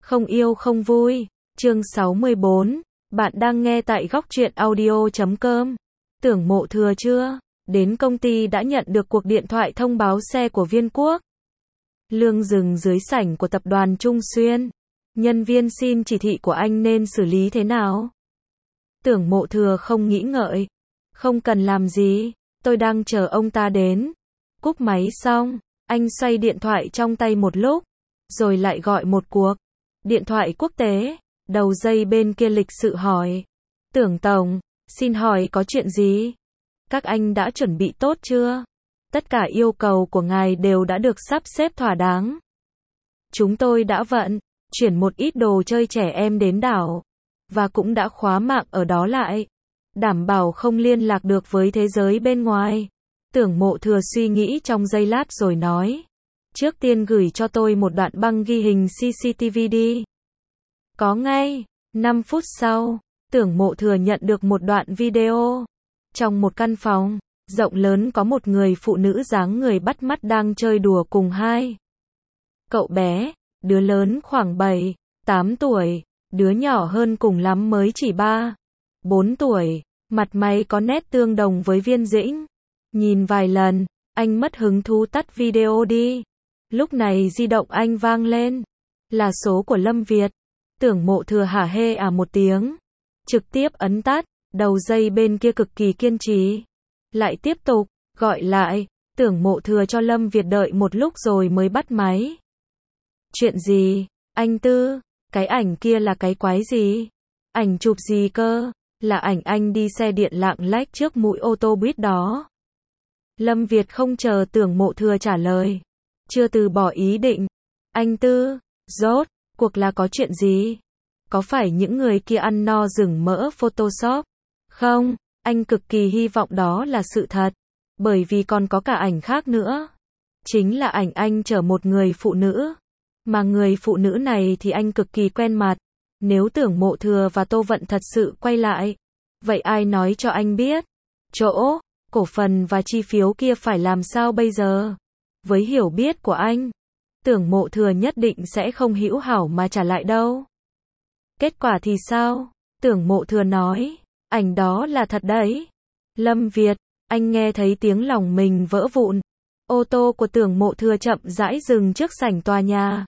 Không yêu không vui. Chương 64. Bạn đang nghe tại góc truyện audio.com. Tưởng Mộ Thừa chưa? Đến công ty đã nhận được cuộc điện thoại thông báo xe của Viên Quốc. Lương dừng dưới sảnh của tập đoàn Trung Xuyên. Nhân viên xin chỉ thị của anh nên xử lý thế nào? Tưởng Mộ Thừa không nghĩ ngợi. Không cần làm gì, tôi đang chờ ông ta đến. Cúp máy xong, anh xoay điện thoại trong tay một lúc, rồi lại gọi một cuộc. Điện thoại quốc tế, đầu dây bên kia lịch sự hỏi. Tưởng Tổng, xin hỏi có chuyện gì? Các anh đã chuẩn bị tốt chưa? Tất cả yêu cầu của ngài đều đã được sắp xếp thỏa đáng. Chúng tôi đã vận chuyển một ít đồ chơi trẻ em đến đảo, và cũng đã khóa mạng ở đó lại, đảm bảo không liên lạc được với thế giới bên ngoài. Tưởng Mộ Thừa suy nghĩ trong giây lát rồi nói. Trước tiên gửi cho tôi một đoạn băng ghi hình CCTV đi. Có ngay. 5 phút sau, Tưởng Mộ Thừa nhận được một đoạn video. Trong một căn phòng rộng lớn có một người phụ nữ dáng người bắt mắt đang chơi đùa cùng hai cậu bé, đứa lớn khoảng 7, 8 tuổi, đứa nhỏ hơn cùng lắm mới chỉ 3, 4 tuổi, mặt mày có nét tương đồng với Viên Dĩnh. Nhìn vài lần, anh mất hứng thú tắt video đi. Lúc này di động anh vang lên, là số của Lâm Việt. Tưởng Mộ Thừa hả hê một tiếng, trực tiếp ấn tắt. Đầu dây bên kia cực kỳ kiên trì, lại tiếp tục gọi lại. Tưởng Mộ Thừa cho Lâm Việt đợi một lúc rồi mới bắt máy. Chuyện gì, anh Tư? Cái ảnh kia là cái quái gì? Ảnh chụp gì cơ? Là ảnh anh đi xe điện lạng lách trước mũi ô tô buýt đó. Lâm Việt không chờ Tưởng Mộ Thừa trả lời, chưa từ bỏ ý định. Anh Tư, rốt cuộc là có chuyện gì? Có phải những người kia ăn no rừng mỡ Photoshop? Không, anh cực kỳ hy vọng đó là sự thật, bởi vì còn có cả ảnh khác nữa. Chính là ảnh anh chở một người phụ nữ, mà người phụ nữ này thì anh cực kỳ quen mặt. Nếu Tưởng Mộ Thừa và Tô Vận thật sự quay lại, vậy ai nói cho anh biết? Chỗ cổ phần và chi phiếu kia phải làm sao bây giờ? Với hiểu biết của anh, Tưởng Mộ Thừa nhất định sẽ không hữu hảo mà trả lại đâu. Kết quả thì sao? Tưởng Mộ Thừa nói, ảnh đó là thật đấy. Lâm Việt, anh nghe thấy tiếng lòng mình vỡ vụn. Ô tô của Tưởng Mộ Thừa chậm rãi dừng trước sảnh tòa nhà.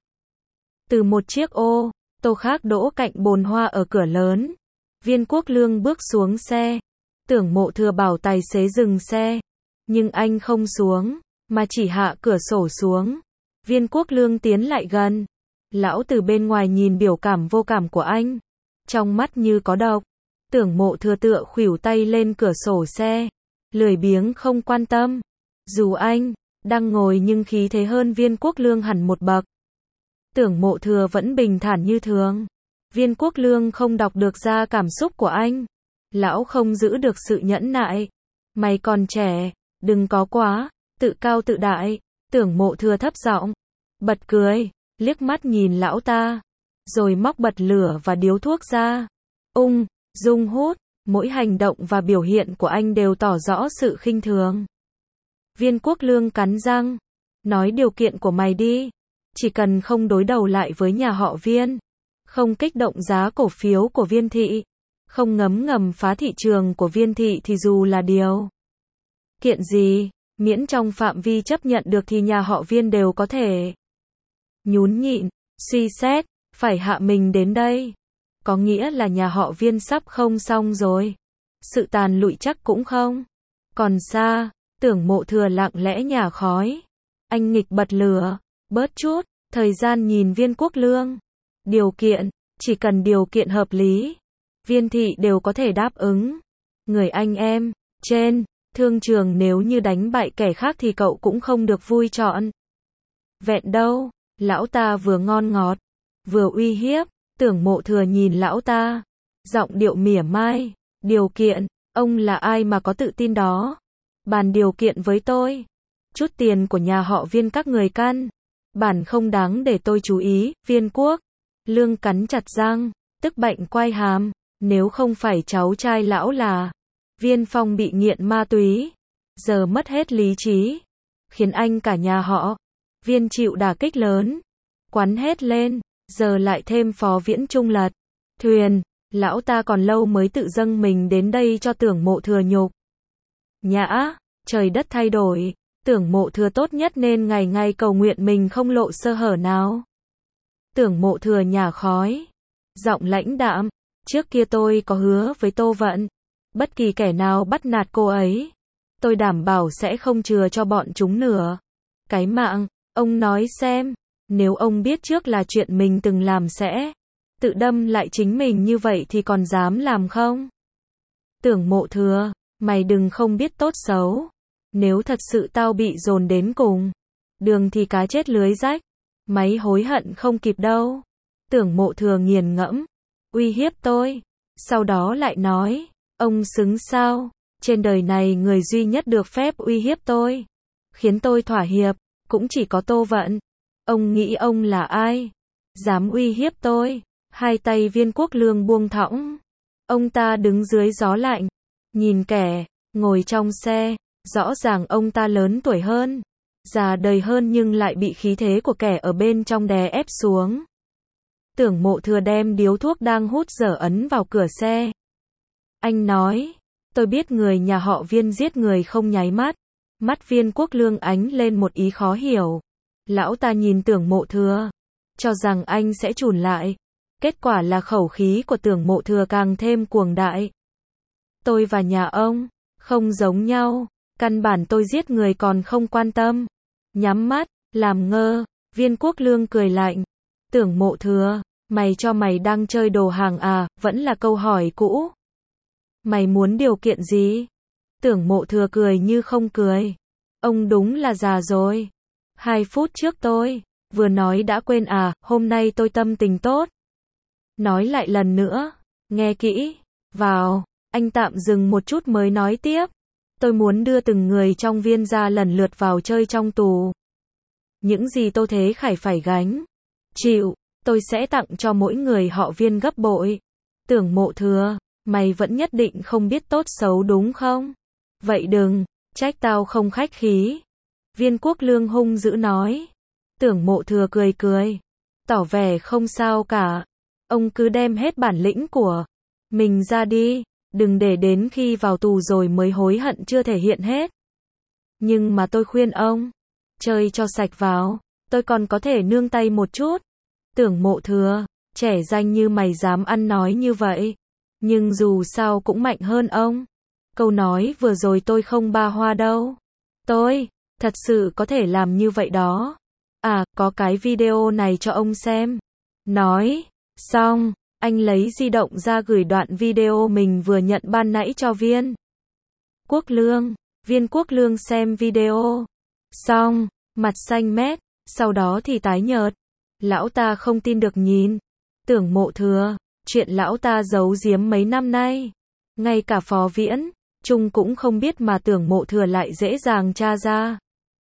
Từ một chiếc ô tô khác đỗ cạnh bồn hoa ở cửa lớn. Viên Quốc Lương bước xuống xe. Tưởng Mộ Thừa bảo tài xế dừng xe, nhưng anh không xuống, mà chỉ hạ cửa sổ xuống. Viên Quốc Lương tiến lại gần. Lão từ bên ngoài nhìn biểu cảm vô cảm của anh, trong mắt như có độc. Tưởng Mộ Thừa tựa khuỷu tay lên cửa sổ xe, lười biếng không quan tâm. Dù anh đang ngồi nhưng khí thế hơn Viên Quốc Lương hẳn một bậc. Tưởng Mộ Thừa vẫn bình thản như thường. Viên Quốc Lương không đọc được ra cảm xúc của anh. Lão không giữ được sự nhẫn nại. Mày còn trẻ, đừng có quá tự cao tự đại. Tưởng Mộ Thừa thấp giọng, bật cười, liếc mắt nhìn lão ta, rồi móc bật lửa và điếu thuốc ra. Dung hút, mỗi hành động và biểu hiện của anh đều tỏ rõ sự khinh thường. Viên Quốc Lương cắn răng, nói điều kiện của mày đi. Chỉ cần không đối đầu lại với nhà họ Viên, không kích động giá cổ phiếu của Viên thị, không ngấm ngầm phá thị trường của Viên thị thì dù là điều kiện gì, miễn trong phạm vi chấp nhận được thì nhà họ Viên đều có thể nhún nhịn, suy xét. Phải hạ mình đến đây, có nghĩa là nhà họ Viên sắp không xong rồi. Sự tàn lụi chắc cũng không còn xa. Tưởng Mộ Thừa lặng lẽ nhả khói. Anh nghịch bật lửa, bớt chút thời gian nhìn Viên Quốc Lương. Điều kiện, chỉ cần điều kiện hợp lý, Viên thị đều có thể đáp ứng. Người anh em trên thương trường nếu như đánh bại kẻ khác thì cậu cũng không được vui trọn vẹn đâu. Lão ta vừa ngon ngọt, vừa uy hiếp. Tưởng Mộ Thừa nhìn lão ta, giọng điệu mỉa mai. Điều kiện, ông là ai mà có tự tin đó? Bàn điều kiện với tôi. Chút tiền của nhà họ Viên các người căn bản không đáng để tôi chú ý. Viên Quốc Lương cắn chặt răng, tức bệnh quai hàm. Nếu không phải cháu trai lão là Viên Phong bị nghiện ma túy, giờ mất hết lý trí, khiến anh cả nhà họ Viên chịu đả kích lớn, quắn hết lên. giờ lại thêm Phó Viễn Trung lật thuyền, lão ta còn lâu mới tự dâng mình đến đây cho Tưởng Mộ Thừa nhục nhã, trời đất thay đổi, Tưởng Mộ Thừa tốt nhất nên ngày ngày cầu nguyện mình không lộ sơ hở nào. Tưởng Mộ Thừa nhả khói, giọng lãnh đạm, trước kia tôi có hứa với Tô Vận, bất kỳ kẻ nào bắt nạt cô ấy, tôi đảm bảo sẽ không chừa cho bọn chúng nửa cái mạng. Ông nói xem, nếu ông biết trước là chuyện mình từng làm sẽ tự đâm lại chính mình như vậy thì còn dám làm không? Tưởng Mộ Thừa, mày đừng không biết tốt xấu. Nếu thật sự tao bị dồn đến cùng đường thì cá chết lưới rách, mày hối hận không kịp đâu. Tưởng Mộ Thừa nghiền ngẫm, uy hiếp tôi, sau đó lại nói, ông xứng sao? Trên đời này người duy nhất được phép uy hiếp tôi, khiến tôi thỏa hiệp, cũng chỉ có Tô Vận. Ông nghĩ ông là ai? Dám uy hiếp tôi? Hai tay Viên Quốc Lương buông thõng. Ông ta đứng dưới gió lạnh, nhìn kẻ ngồi trong xe, rõ ràng ông ta lớn tuổi hơn, già đời hơn nhưng lại bị khí thế của kẻ ở bên trong đè ép xuống. Tưởng Mộ Thừa đem điếu thuốc đang hút dở ấn vào cửa xe. Anh nói, tôi biết người nhà họ Viên giết người không nháy mắt. Mắt Viên Quốc Lương ánh lên một ý khó hiểu. Lão ta nhìn Tưởng Mộ Thừa, cho rằng anh sẽ chùn lại. Kết quả là khẩu khí của Tưởng Mộ Thừa càng thêm cuồng đại. Tôi và nhà ông không giống nhau, căn bản tôi giết người còn không quan tâm. Nhắm mắt, làm ngơ, Viên Quốc Lương cười lạnh. Tưởng Mộ Thừa, mày cho mày đang chơi đồ hàng à, vẫn là câu hỏi cũ. Mày muốn điều kiện gì? Tưởng Mộ Thừa cười như không cười. Ông đúng là già rồi. 2 phút trước tôi vừa nói đã quên à, hôm nay tôi tâm tình tốt. Nói lại lần nữa, nghe kỹ, vào, anh tạm dừng một chút mới nói tiếp. Tôi muốn đưa từng người trong Viên gia lần lượt vào chơi trong tù. Những gì Tô Thế Khải phải gánh chịu, tôi sẽ tặng cho mỗi người họ Viên gấp bội. Tưởng Mộ Thừa, mày vẫn nhất định không biết tốt xấu đúng không? Vậy đừng trách tao không khách khí. Viên Quốc Lương hung dữ nói. Tưởng Mộ Thừa cười cười, tỏ vẻ không sao cả. Ông cứ đem hết bản lĩnh của mình ra đi, đừng để đến khi vào tù rồi mới hối hận chưa thể hiện hết. Nhưng mà tôi khuyên ông, chơi cho sạch vào, tôi còn có thể nương tay một chút. Tưởng Mộ Thừa, trẻ danh như mày dám ăn nói như vậy, nhưng dù sao cũng mạnh hơn ông. Câu nói vừa rồi tôi không ba hoa đâu. Tôi thật sự có thể làm như vậy đó. À, có cái video này cho ông xem. Nói xong, anh lấy di động ra gửi đoạn video mình vừa nhận ban nãy cho Viên Quốc Lương. Viên Quốc Lương xem video xong, mặt xanh mét, sau đó thì tái nhợt. Lão ta không tin được nhìn Tưởng Mộ Thừa, chuyện lão ta giấu giếm mấy năm nay, ngay cả Phó Viễn Trung cũng không biết mà Tưởng Mộ Thừa lại dễ dàng tra ra.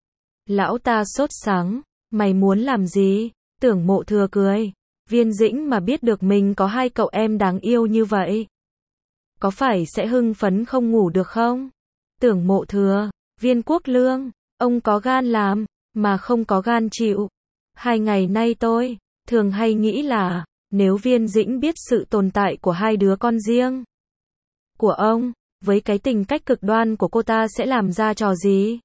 Lão ta sốt sắng, mày muốn làm gì? Tưởng Mộ Thừa cười, Viên Dĩnh mà biết được mình có 2 cậu em đáng yêu như vậy, có phải sẽ hưng phấn không ngủ được không? Tưởng Mộ Thừa, Viên Quốc Lương, ông có gan làm, mà không có gan chịu. 2 ngày nay tôi thường hay nghĩ là, nếu Viên Dĩnh biết sự tồn tại của 2 đứa con riêng của ông, với cái tính cách cực đoan của cô ta sẽ làm ra trò gì?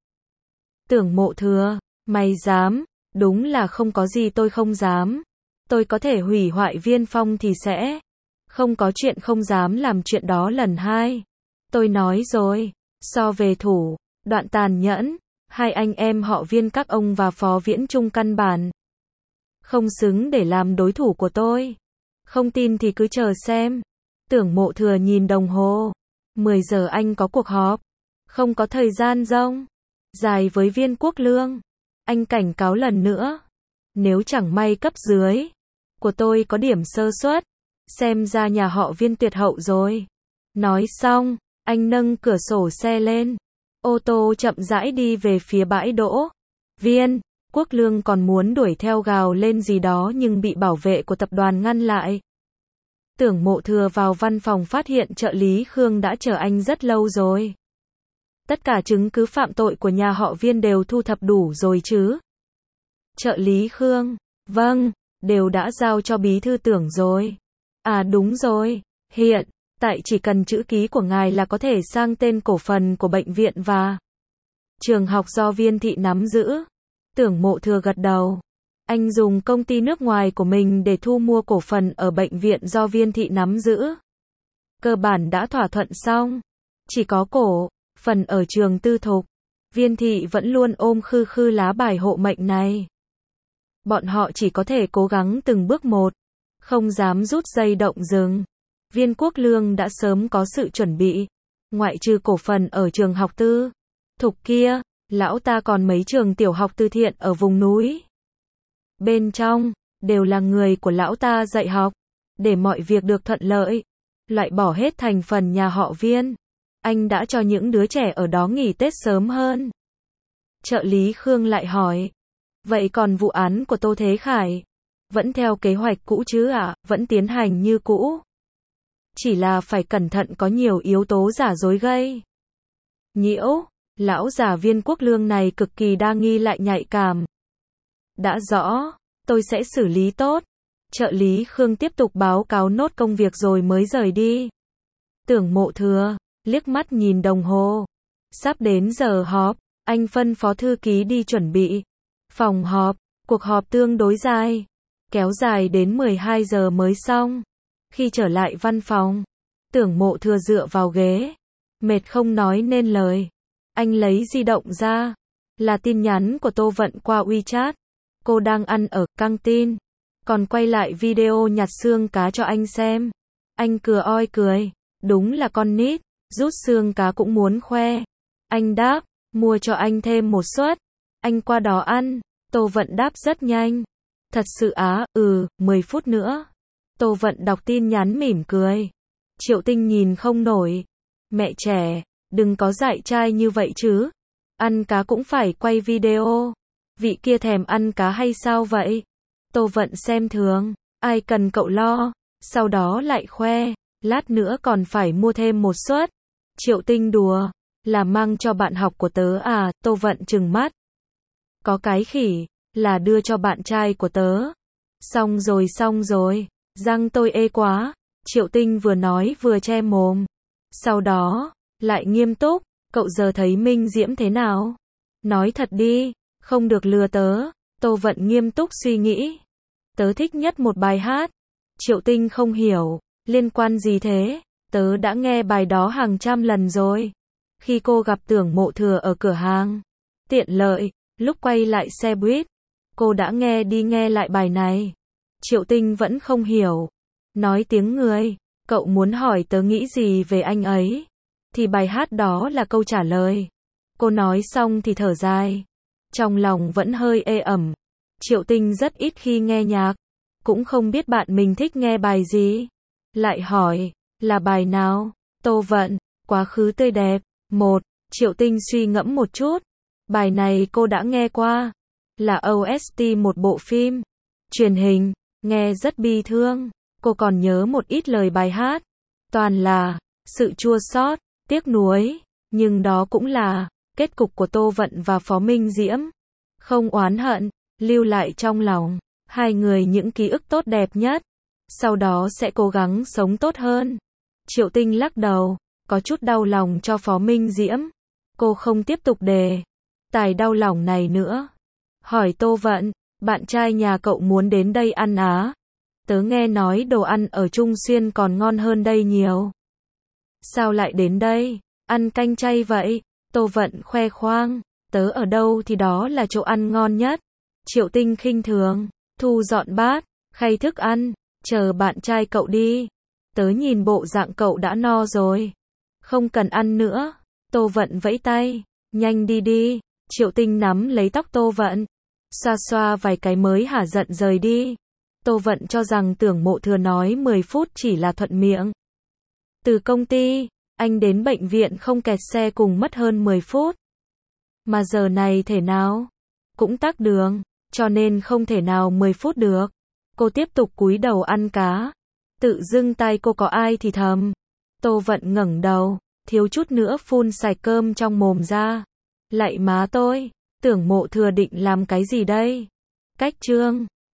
Tưởng Mộ Thừa, mày dám? Đúng là không có gì tôi không dám. Tôi có thể hủy hoại Viên Phong thì sẽ không có chuyện không dám làm chuyện đó lần 2. Tôi nói rồi, so về thủ đoạn tàn nhẫn, 2 anh em họ Viên các ông và Phó Viễn Trung căn bản không xứng để làm đối thủ của tôi. Không tin thì cứ chờ xem. Tưởng Mộ Thừa nhìn đồng hồ. 10 giờ anh có cuộc họp. Không có thời gian rông dài với Viên Quốc Lương. Anh cảnh cáo lần nữa. Nếu chẳng may cấp dưới của tôi có điểm sơ suất, xem ra nhà họ Viên tuyệt hậu rồi. Nói xong, anh nâng cửa sổ xe lên. Ô tô chậm rãi đi về phía bãi đỗ. Viên Quốc Lương còn muốn đuổi theo gào lên gì đó nhưng bị bảo vệ của tập đoàn ngăn lại. Tưởng Mộ Thừa vào văn phòng phát hiện trợ lý Khương đã chờ anh rất lâu rồi. Tất cả chứng cứ phạm tội của nhà họ Viên đều thu thập đủ rồi chứ? Trợ lý Khương, vâng, đều đã giao cho bí thư Tưởng rồi. À đúng rồi, hiện tại chỉ cần chữ ký của ngài là có thể sang tên cổ phần của bệnh viện và trường học do Viên thị nắm giữ. Tưởng Mộ Thừa gật đầu. Anh dùng công ty nước ngoài của mình để thu mua cổ phần ở bệnh viện do Viên thị nắm giữ. Cơ bản đã thỏa thuận xong. Chỉ có cổ phần ở trường tư thục. Viên thị vẫn luôn ôm khư khư lá bài hộ mệnh này. Bọn họ chỉ có thể cố gắng từng bước một, không dám rút dây động rừng. Viên Quốc Lương đã sớm có sự chuẩn bị. Ngoại trừ cổ phần ở trường học tư thục kia, lão ta còn mấy trường tiểu học từ thiện ở vùng núi. Bên trong, đều là người của lão ta dạy học. Để mọi việc được thuận lợi, loại bỏ hết thành phần nhà họ Viên. Anh đã cho những đứa trẻ ở đó nghỉ Tết sớm hơn. Trợ lý Khương lại hỏi. Vậy còn vụ án của Tô Thế Khải? Vẫn theo kế hoạch cũ chứ ạ? Vẫn tiến hành như cũ. Chỉ là phải cẩn thận có nhiều yếu tố giả dối gây nhiễu. Lão già Viên Quốc Lương này cực kỳ đa nghi lại nhạy cảm. Đã rõ, tôi sẽ xử lý tốt. Trợ lý Khương tiếp tục báo cáo nốt công việc rồi mới rời đi. Tưởng Mộ Thừa liếc mắt nhìn đồng hồ. Sắp đến giờ họp, anh phân phó thư ký đi chuẩn bị phòng họp. Cuộc họp tương đối dài, kéo dài đến 12 giờ mới xong. Khi trở lại văn phòng, Tưởng Mộ Thừa dựa vào ghế, mệt không nói nên lời. Anh lấy di động ra, là tin nhắn của Tô Vận qua WeChat. Cô đang ăn ở căng tin, còn quay lại video nhặt xương cá cho anh xem. Anh cười oi cười, đúng là con nít, rút xương cá cũng muốn khoe. Anh đáp, mua cho anh thêm một suất, anh qua đó ăn. Tô Vận đáp rất nhanh. Thật sự á, 10 phút nữa. Tô Vận đọc tin nhắn mỉm cười. Triệu Tinh nhìn không nổi. Mẹ trẻ, đừng có dạy trai như vậy chứ. Ăn cá cũng phải quay video. Vị kia thèm ăn cá hay sao vậy? Tô Vận xem thường. Ai cần cậu lo. Sau đó lại khoe. Lát nữa còn phải mua thêm một suất. Triệu Tinh đùa. Là mang cho bạn học của tớ à? Tô Vận trừng mắt. Có cái khỉ. Là đưa cho bạn trai của tớ. Xong rồi. Răng tôi ê quá. Triệu Tinh vừa nói vừa che mồm. Sau đó, lại nghiêm túc. Cậu giờ thấy Minh Diễm thế nào? Nói thật đi, không được lừa tớ. Tô Vận nghiêm túc suy nghĩ. Tớ thích nhất một bài hát. Triệu Tinh không hiểu. Liên quan gì thế? Tớ đã nghe bài đó hàng trăm lần rồi. Khi cô gặp Tưởng Mộ Thừa ở cửa hàng tiện lợi, lúc quay lại xe buýt, cô đã nghe đi nghe lại bài này. Triệu Tinh vẫn không hiểu. Nói tiếng người, cậu muốn hỏi tớ nghĩ gì về anh ấy? Thì bài hát đó là câu trả lời. Cô nói xong thì thở dài. Trong lòng vẫn hơi ê ẩm. Triệu Tinh rất ít khi nghe nhạc. Cũng không biết bạn mình thích nghe bài gì. Lại hỏi, là bài nào? Tô Vận, Quá khứ tươi đẹp. Triệu Tinh suy ngẫm một chút. Bài này cô đã nghe qua. Là OST một bộ phim truyền hình, nghe rất bi thương. Cô còn nhớ một ít lời bài hát. Toàn là sự chua xót, tiếc nuối. Nhưng đó cũng là kết cục của Tô Vận và Phó Minh Diễm. Không oán hận, lưu lại trong lòng hai người những ký ức tốt đẹp nhất. Sau đó sẽ cố gắng sống tốt hơn. Triệu Tinh lắc đầu, có chút đau lòng cho Phó Minh Diễm. Cô không tiếp tục đề tài đau lòng này nữa. Hỏi Tô Vận, bạn trai nhà cậu muốn đến đây ăn á? Tớ nghe nói đồ ăn ở Trung Xuyên còn ngon hơn đây nhiều. Sao lại đến đây? Ăn canh chay vậy? Tô Vận khoe khoang. Tớ ở đâu thì đó là chỗ ăn ngon nhất. Triệu Tinh khinh thường. Thu dọn bát, khay thức ăn. Chờ bạn trai cậu đi. Tớ nhìn bộ dạng cậu đã no rồi. Không cần ăn nữa. Tô Vận vẫy tay. Nhanh đi đi. Triệu Tinh nắm lấy tóc Tô Vận. Xoa xoa vài cái mới hả giận rời đi. Tô Vận cho rằng Tưởng Mộ Thừa nói 10 phút chỉ là thuận miệng. Từ công ty, anh đến bệnh viện không kẹt xe cùng mất hơn 10 phút. Mà giờ này thể nào? Cũng tắc đường, cho nên không thể nào 10 phút được. Cô tiếp tục cúi đầu ăn cá. Tự dưng tai cô có ai thì thầm. Tô Vận ngẩng đầu, thiếu chút nữa phun sạch cơm trong mồm ra. Lạy má tôi, Tưởng Mộ Thừa định làm cái gì đây? Cách chương